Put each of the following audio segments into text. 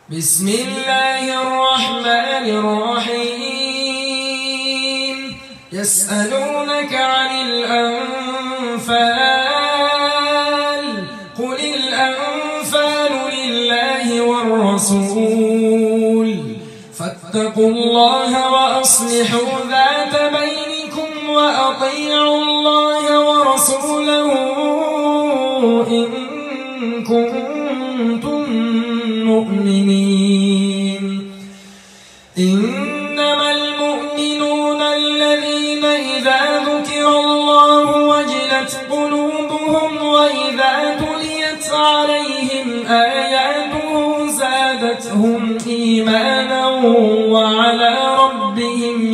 بسم الله الرحمن الرحيم يسألونك عن الأنفال قل الأنفال لله والرسول فاتقوا الله وأصلحوا ذات بينكم وأطيعوا الله ورسوله إن كنتم مؤمنين إنما المؤمنون الذين إذا ذكر الله وجلت قلوبهم وإذا تليت عليهم آياته زادتهم إيمانا وعلى ربهم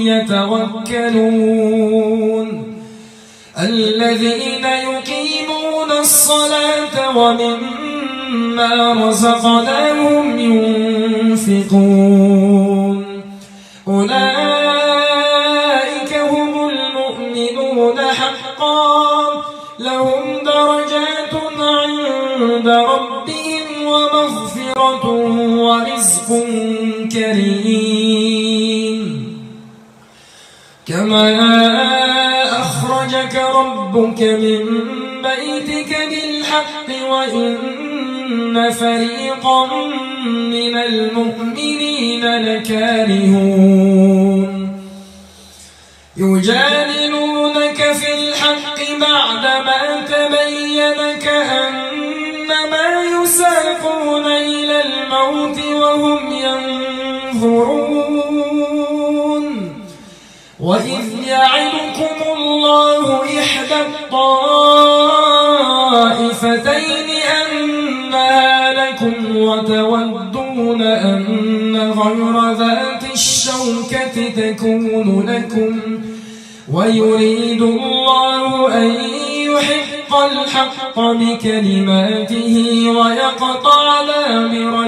يتوكلون الذين يقيمون الصلاة ومما رزقناهم ينفقون أولئك هم المؤمنون حقا لهم درجات عند ربهم ومغفرة ورزق كريم كما أخرجك ربك من بيتك بالحق وإن فريقا من المؤمنين لكارهون يجادلونك في الحق بعدما تبين كأنما يساقون إلى الموت وهم ينظرون وإذ يعدكم الله إحدى الطائفتين أنها لكم وتودون أن غير ذات الشوكة تكون لكم ويريد الله أن يحق الحق بكلماته ويقطع دابر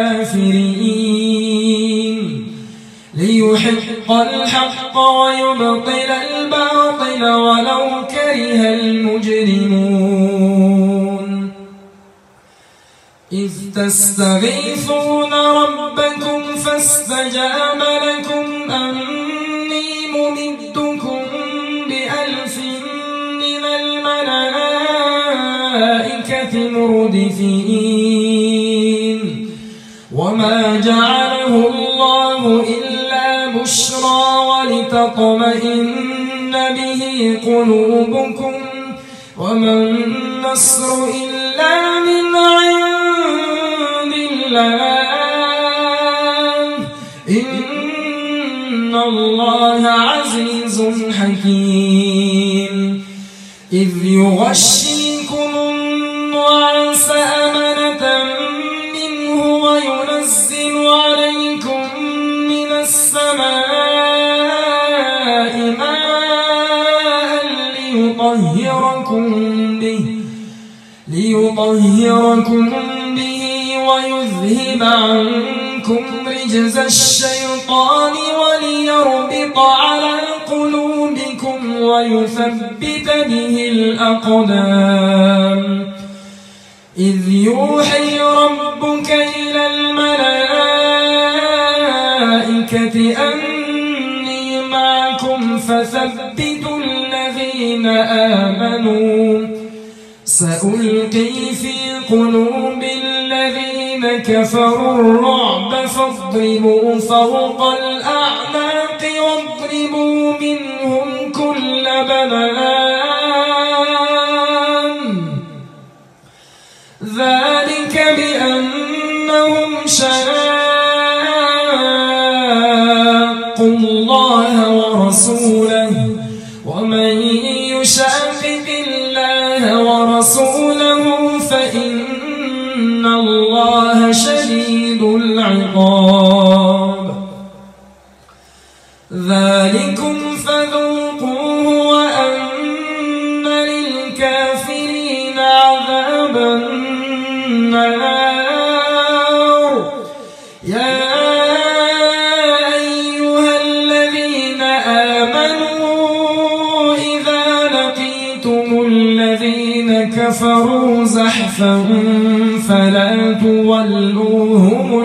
الكافرين ليحق الحق ويبطل الباطل ولو كره المجرمون إذ تستغيثون ربكم فاستجاب لكم أني ممدكم ب1000 من الملائكة مردفين وما جعله الله إلا بشرى ولتطمئن به قلوبكم وما النصر إلا من عند الله إن الله عزيز حكيم إذ يغشيكم النعاس أمنة منه وينزل عليكم من السماء ماء ليطهركم به ويذهب عنكم رجز الشيطان وليربط على قلوبكم ويثبت به الأقدام إذ يوحي ربك إلى الملائكة أني معكم فثبتوا الذين آمنوا سألقي في قلوب الذين كفروا الرعب فاضربوا فوق الأعناق واضربوا منهم كل بنان ذلك بأنهم شاقوا الله ورسوله ومن يشاقق الله ورسوله فإن الله شديد العقاب ذلكم فذوقوه وأن للكافرين عذاب النار يا أيها الذين آمنوا إذا لقيتم الذين كفروا زحفا فلا تولوهم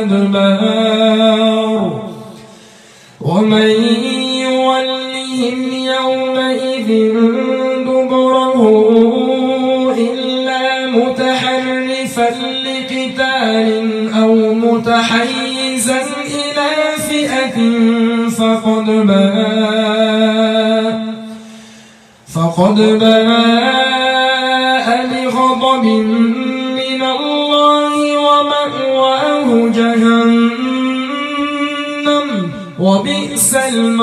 الأدبار ومن يولهم يومئذ دبره إلا متحرفا لقتال أو متحيزا إلى فئة فقد باء بغضب من الله ومأواه جهنم وبئس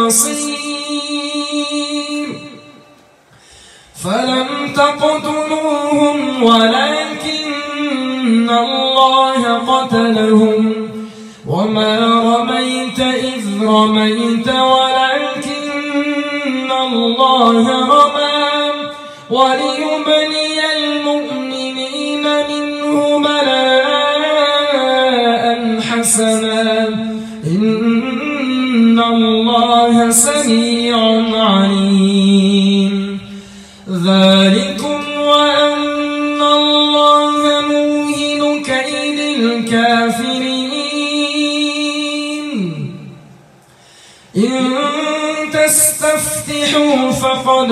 المصير فلم تقتلوهم ولكن الله قتلهم وما رميت إذ رميت ولكن الله رمى وليبلي المؤمنين منه بلاء حسنا إن الله سميع عليم ذلكم وأن الله موهن كيد الكافرين إن تستفتحوا فقد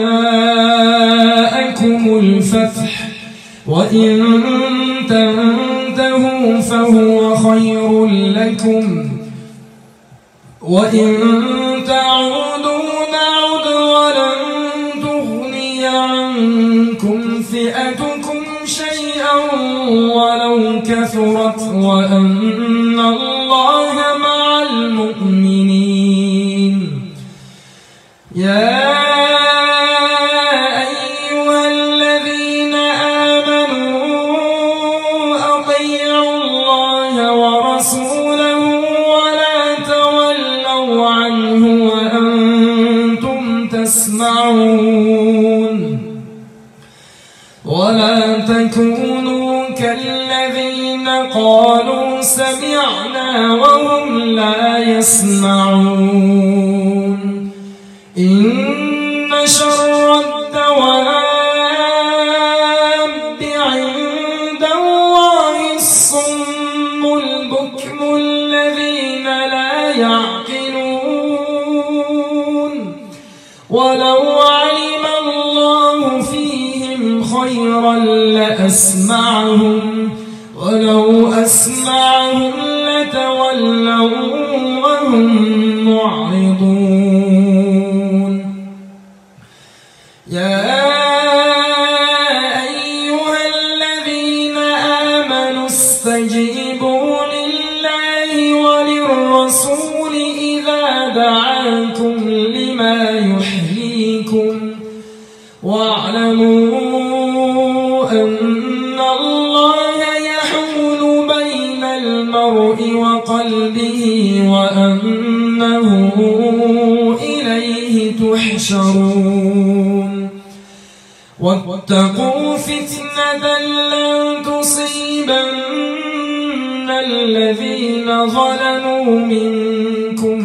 جاءكم الفتح وإن تنتهوا فهو خير لكم وإن تعودوا نعد ولن تغني عنكم فئتكم شيئا ولو كثرت وأن الله مع المؤمنين يا أيها الذين آمنوا أطيعوا الله ورسوله ولا تولوا عنه وأنتم تسمعون ولا تكونوا كالذين قالوا سمعنا وهم لا يسمعون إن شر الدواب عند الله الصم البكم الذين لا يعقلون ولو علم الله فيهم خيرا لأسمعهم ولو أسمعهم لتولوا وهم معرضون يا أيها الذين آمنوا استجيبوا لله وللرسول إذا دعاكم لما يحييكم واعلموا أن الله يحول بين المرء وقلبه وأنه إليه تحشرون واتقوا فتنة لا تصيبن الذين ظلموا منكم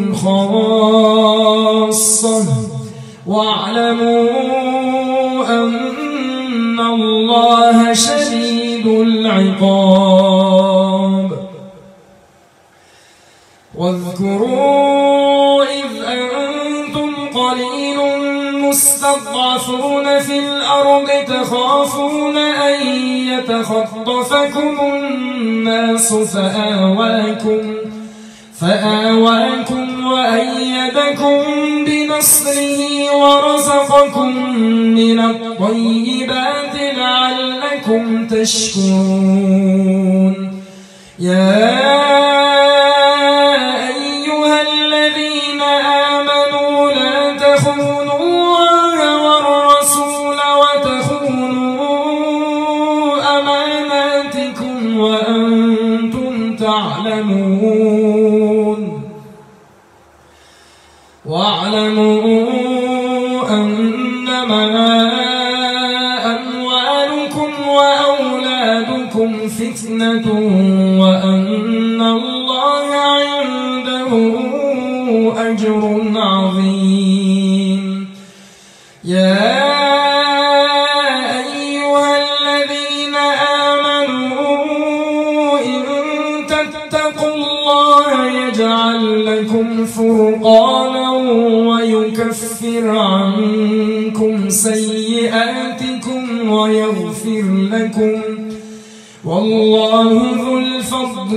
خاصة واعلموا أن الله شديد العقاب واذكروا إذ أنتم قليل مستضعفون في الأرض تخافون أن يتخطفكم الناس فآواكم وأيدكم بنصره ورزقكم من الطيبات لعلكم تشكرون يا أيها الذين آمنوا لا تخونوا الله والرسول وتخونوا أماناتكم وأنتم تعلمون واعلموا أنما أموالكم وأولادكم فتنة وأن الله عنده أجر عظيم يا أيها الذين آمنوا ويجعل لكم فرقانا ويكفر عنكم سيئاتكم ويغفر لكم، والله ذو الفضل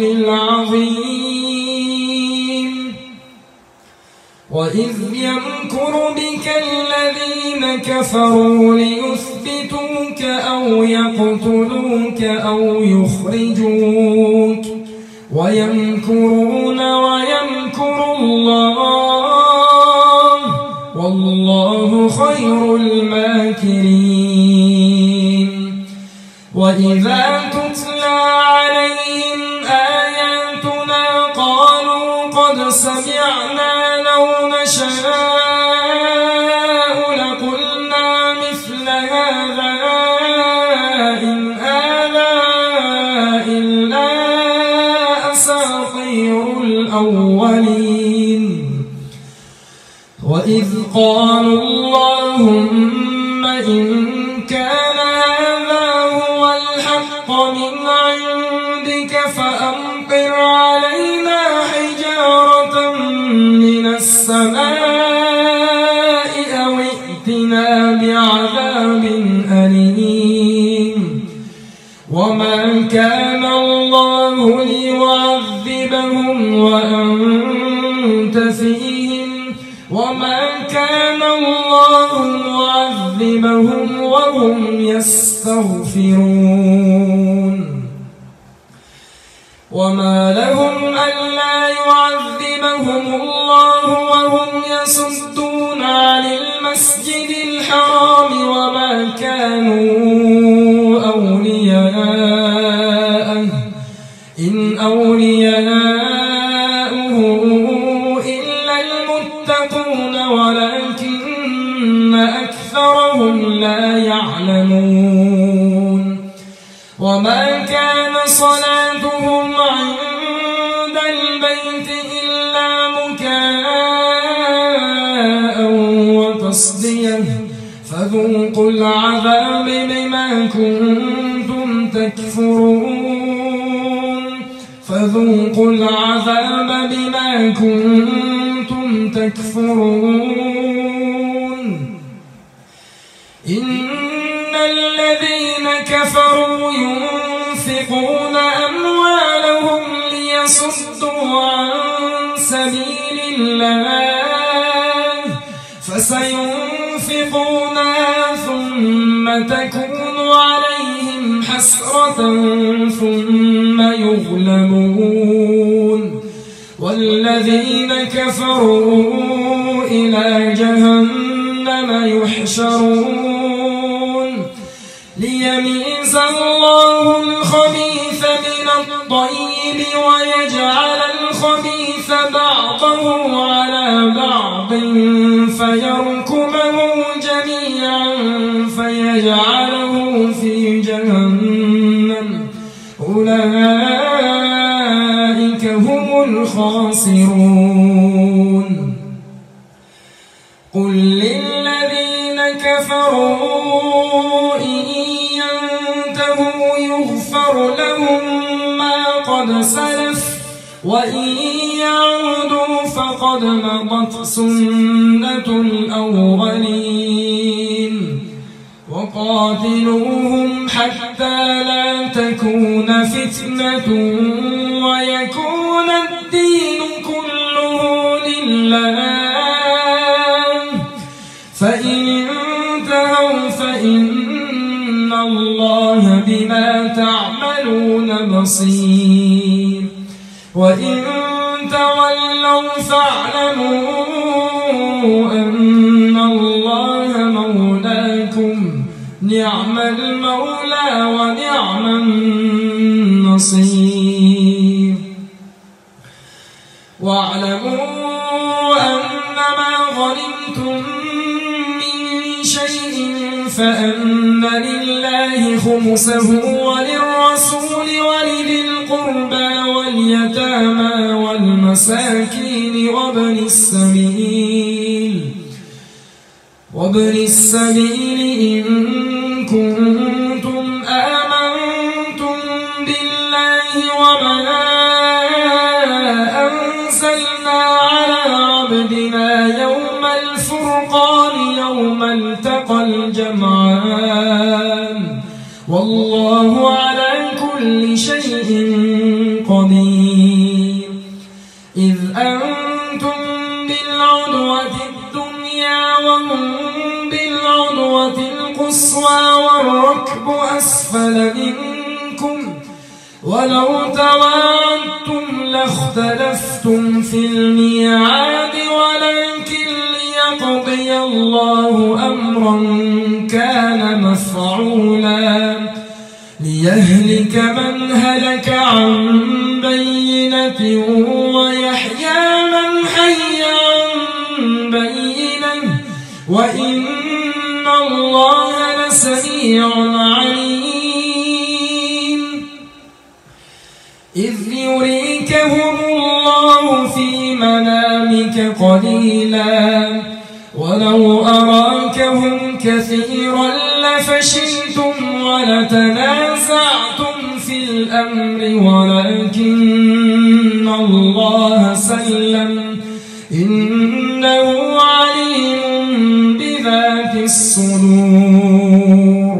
العظيم. وإذ يمكر بك الذين كفروا ليثبتوك أو يقتلوك أو يخرجوك، ويمكرون ويمكر الله، والله خير الماكرين. وإذا تتلى عليهم آياتنا قالوا قد سمعنا لو نشاء لقلنا مثل هذا إن هذا إلا أساطير الأولين. وإذ قالوا اللهم إن كان هذا هو الحق من عندك فأمطر علينا حجارة من السماء أو ائتنا بعذاب أليم. وما كان الله ليعذبهم وأنت فيهم، وما كان الله معذبهم وهم يستغفرون. وما لهم ألا يعذبهم الله وهم يصدون عن المسجد الحرام وما كانوا أولياءه إن أولياءه إلا المتقون ولكن أكثرهم لا يعلمون. وما كان صلاتهم عند البيت إلا مكاء وتصدية فذوقوا العذاب بما كنتم تكفرون، فذوقوا العذاب بما كنتم تكفرون. إن الذين كفروا ينفقون أموالهم ليصدوا عن سبيل الله فسينفقونها ثم تكون عليهم حسرة ثم يغلبون، والذين كفروا إلى جهنم يحشرون ليميز الله الخبيث من الطيب ويجعل الخبيث بعضه على بعض فيركمه جميعا فيجعله في جهنم، أولئك هم الخاسرون. قل للذين كفروا إن ينتهوا يغفر لهم ما قد سلف وإن يعودوا فقد مضت سنة الأولين. وقاتلوهم حتى لا تكون فتنة ويكون الدين كله لله، فإن انتهوا فإن الله بما تعملون بصير، وإن تولوا فاعلموا أن الله مولاكم نعم المولى ونعم النصير. واعلموا أنما غنمتم من شيء فأن لله خمسه وللرسول ولذي القربى واليتامى والمساكين وابن السبيل إن كنتم آمنتم بالله وما أنزلنا على عبدنا يوم الفرقان يوم التقى الجمعان والله على كل شيء قدير إذ أنتم بالعدوة الدنيا وهم بالعدوة القصوى والركب أسفل منكم ولو تواعدتم لاختلفتم في الميعاد ولكن ليقضي الله أمرا كان مفعولا ليهلك من هلك عن بينة ويحيى من حي عن بينة وإن الله لسميع عليم إذ يريكهم الله في منامك قليلا ولو أراكهم كثيرا لفشلتم ولتنازعتم في الأمر ولكن الله سلم إنه عليم بذات الصدور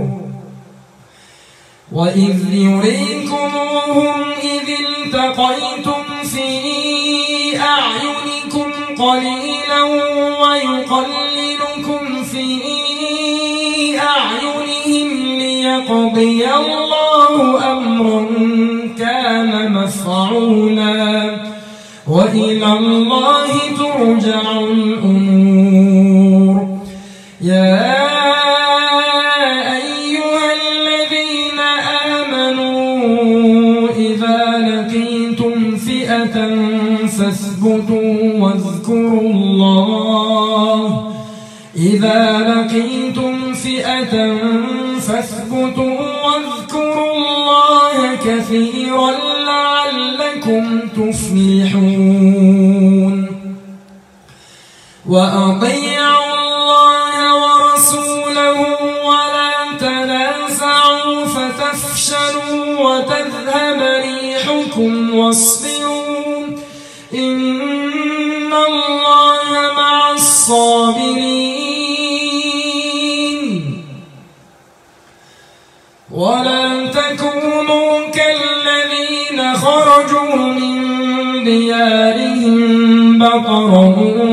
وإذ يريكموهم إذ التقيتم في أعينكم قليلا ويقللكم في أعينهم ليقضي الله أمرا كان مفعولا وإلى الله ترجع الأمور يا أيها الذين آمنوا إذا لقيتم فئة فاثبتوا واذكروا الله إذا لقيتم فئة فاثبتوا واذكروا الله كثيرا لعلكم تفلحون وأطيعوا الله ورسوله ولا تنازعوا فتفشلوا وتذهب ريحكم واصبروا إن الله مع الصابرين ولا تكونوا كالذين خرجوا من ديارهم بطرا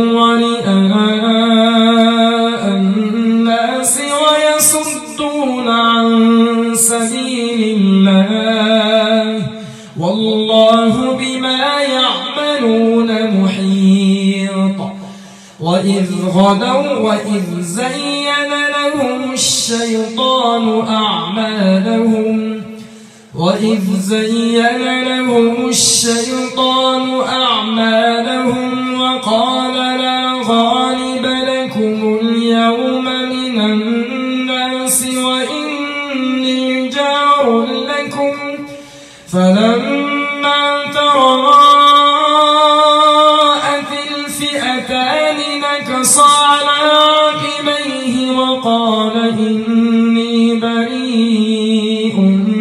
ورئاء الناس ويصدون عن سبيل الله والله بما يعملون محيط وإذ غدوا وإذ زين لهم الشيطان أعمالهم وقال لا غالب لكم اليوم من الناس وإني جار لكم فلما تراءت الفئتان نكص على عقبيه وقال إني بريء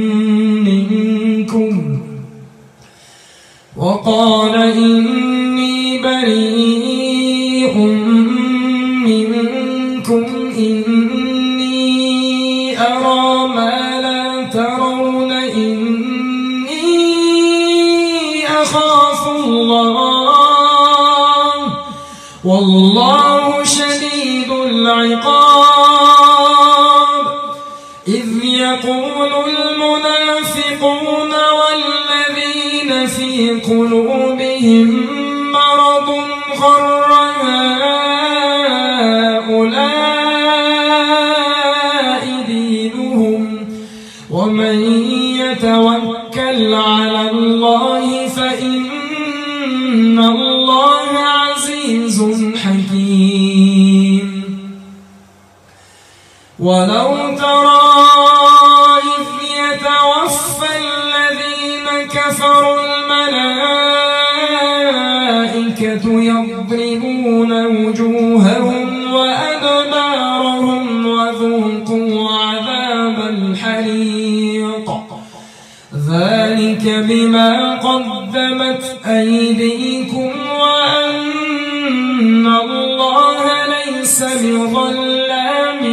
منكم إني أرى ما لا ترون إني أخاف الله والله شديد العقاب إذ يقول المنافقون والذين في قلوبهم مرض غر هؤلاء دينهم ومن يتوكل على الله فإن الله عزيز حكيم ولو ترى إذ يتوفى الذين كفروا الملائكة يضربون وجوههم وأدبارهم وذوقوا عذاب الحريق ذلك بما قدمت أيديكم ليس بظلام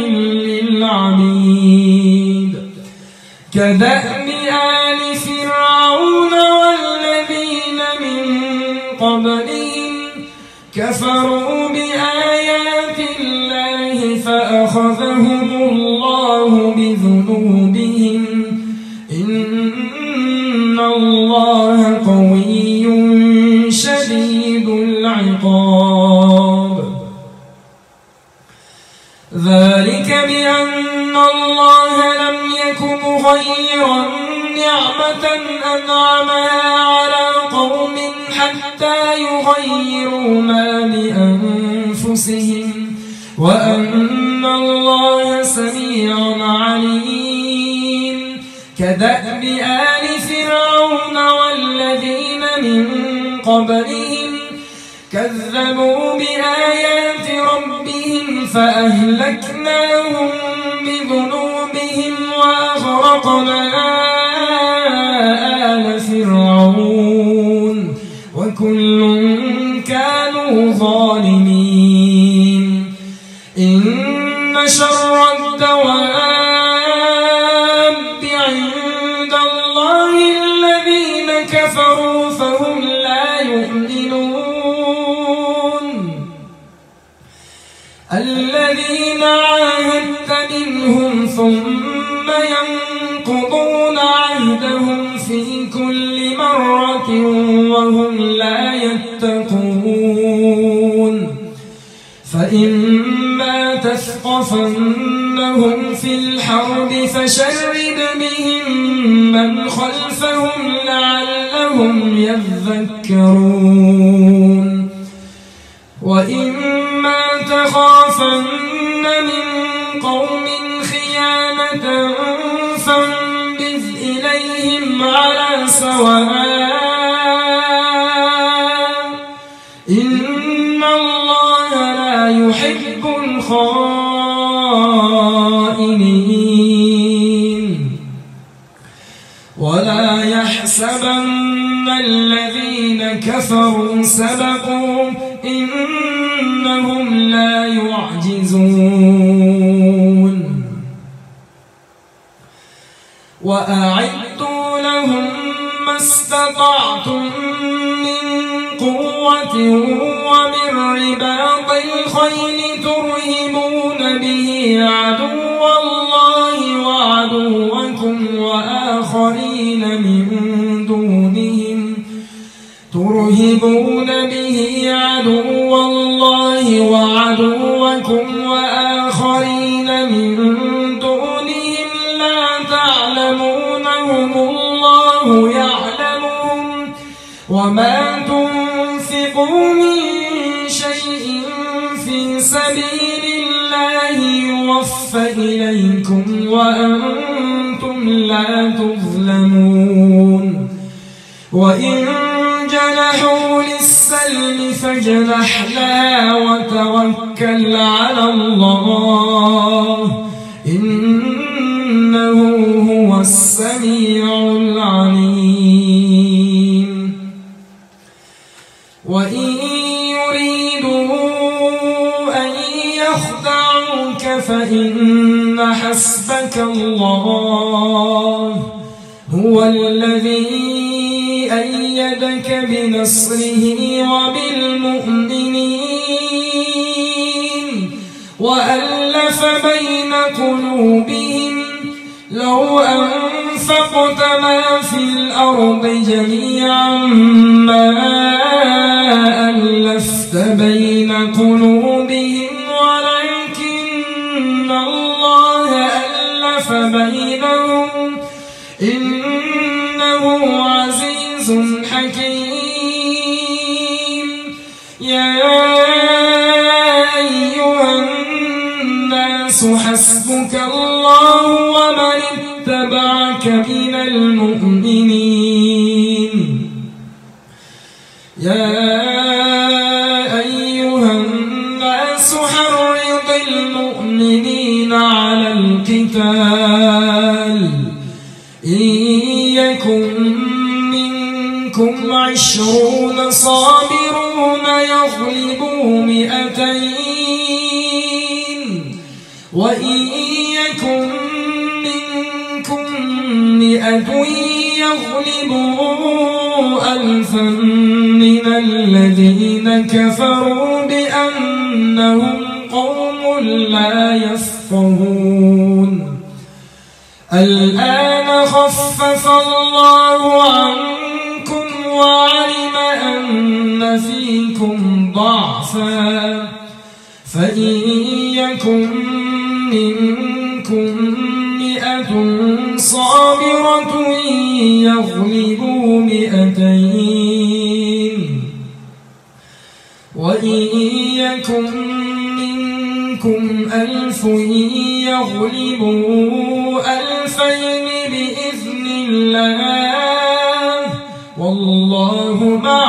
للعبيد كدأب آل فرعون والذين من قبلهم كفروا بآيات الله فأخذهم الله بذنوبهم إن الله قوي شديد العقاب ذلك بأن الله لم يك مغيرا نعمة أنعمها على قوم حتى يغيروا ما بأنفسهم وأن الله سميع عليم كدأب آل فرعون والذين من قبلهم كذبوا بآيات ربهم فأهلكناهم بذنوبهم وأغرقنا آل فرعون وكل كانوا ظالمين إن شر الدواب عند الله الذين كفروا فهم لا يؤمنون الذين عاهدت منهم ثم ينقضون عهدهم في كل مرة وهم لا يتقون فإما تثقفنهم في الحرب فشرد بهم من خلفهم لعلهم يذكرون وإما تخافن من قوم خيانة فانبذ إليهم على سواء إن الله لا يحب الخائنين ولا يحسبن الذين كفروا سبقوا إنهم لا يعجزون وأعدوا لهم ما استطعتم من قوة ومن رباط الخيل ترهبون به عدو الله وعدوكم وآخرين من دونهم ترهبون به عدو الله وعدوكم وآخرين من دونهم لا تعلمونهم الله يعلمهم وما تنفقوا من شيء في سبيل الله يوفى إليكم وأنتم لا تظلمون وإن جنحوا للسلم فاجنح لها وتوكل على الله إنه هو السميع العليم وإن يريدوا أن يخدعوك فإن حسبك الله هو الذي أيدك بنصره وبالمؤمنين وألف بين قلوبهم لو أنفقت ما في الأرض جميعا ما ألفت بين قلوبهم ولكن الله ألف بينهم إنه عزيز حكيم يا أيها الناس حسبك الله ومن اتبعك من المؤمنين يا أيها الناس حرض المؤمنين على القتال إن يكن منكم 20 صابرون يغلبوا 200 وإن يكن منكم 100 يغلبوا 1000 من الذين كفروا بأنهم قوم لا يفقهون. الآن خفف الله عنكم وعلم أن فيكم ضعفا فإن يكن منكم 100 صابرة يغلبوا 200 وإن يكن منكم 1000 يغلبوا 2000 بإذن الله والله مع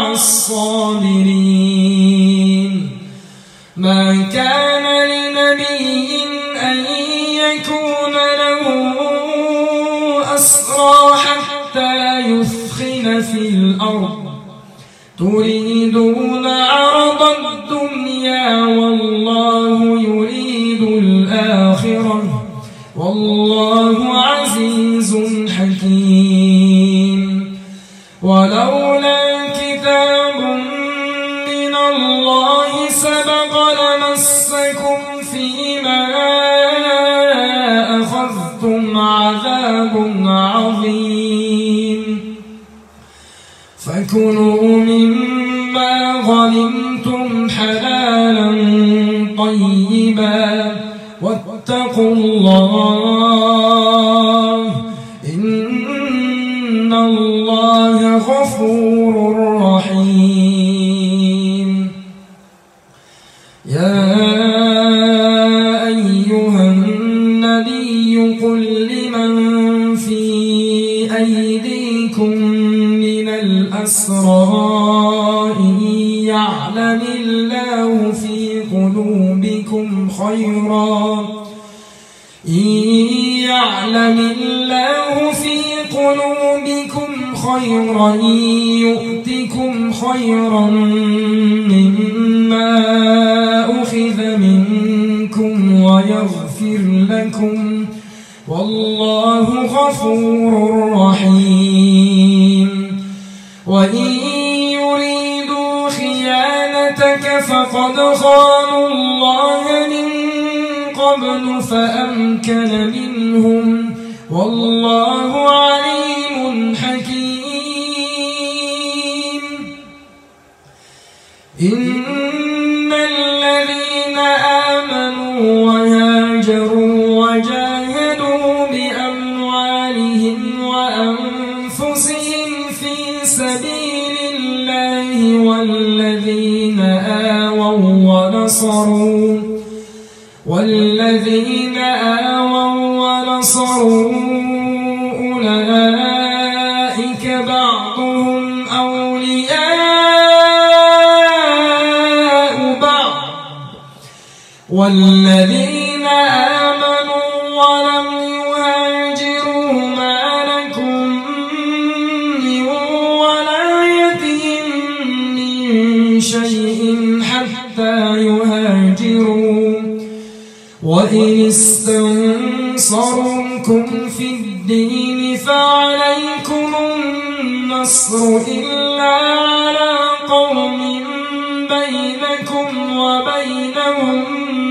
الصابرين. ما كان لنبي أن يكون له أسرى حتى يثخن في الأرض تريدون عرض الدنيا والله يريد الآخرة والله عزيز حكيم. ولولا كتاب من الله سبق لمسكم فيما أخذتم عذاب عظيم. فكلوا مما غنمتم حلالا طيبا واتقوا الله إن الله غفور رحيم. يا أيها النبي قل لمن في أيديكم من الأسرى إن يعلم الله في قلوبكم خيرا يؤتكم خيرا مما أخذ منكم ويغفر لكم والله غفور رحيم. وإن يريدوا خيانتك فقد خانوا الله من قبل فأمكن منهم والله عليم حكيم. إن الذين آمنوا وهاجروا وجاهدوا بأموالهم وأنفسهم في سبيل الله والذين آووا ونصروا أولئك بعضهم أولياء بعض والذين آمنوا ولم يهاجروا ما لكم من ولايتهم من شيء حتى يهاجروا وإن استنصروكم في الدين فعليكم النصر إلا على قوم بينكم وبينهم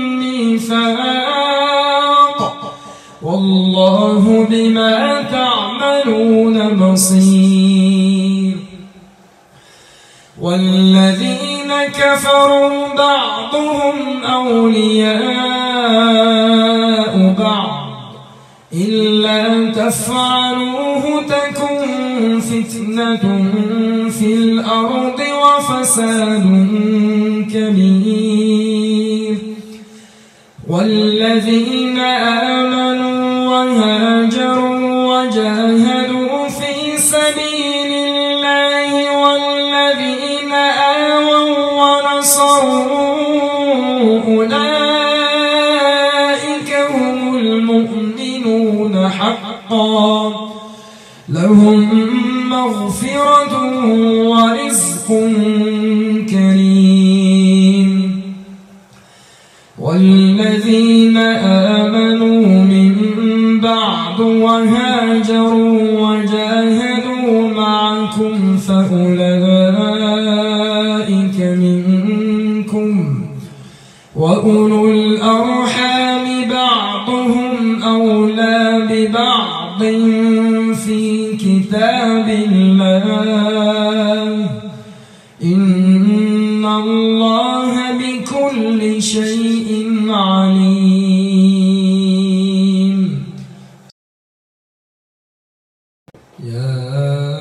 ميثاق والله بما تعملون بصير. والذين كفروا بعضهم أولياء بعض إلا تفعلوه تكن فتنة في الأرض وفساد كبير. والذين آمنوا وهاجروا وجاهدوا في سبيل الله والذين آووا ونصروا أولئك هم المؤمنون حقا لهم مغفرة ورزق كريم. والذين آمنوا منكم وأولو الأرحام بعضهم أولى ببعض في كتاب الله إن الله بكل شيء عليم. يا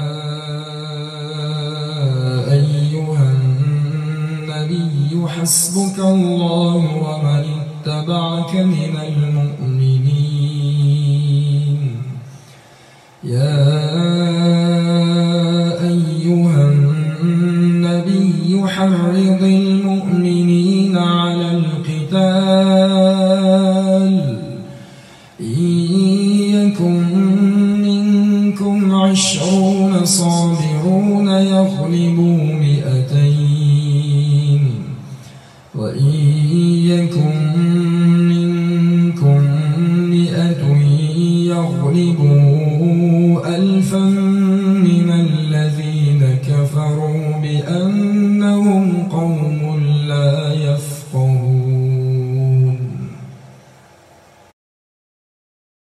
أيها النبي حسبك الله ومن اتبعك من المؤمنين. يا أيها النبي حرض المؤمنين على القتال إن يكن منكم 20 صابرون يغلبوا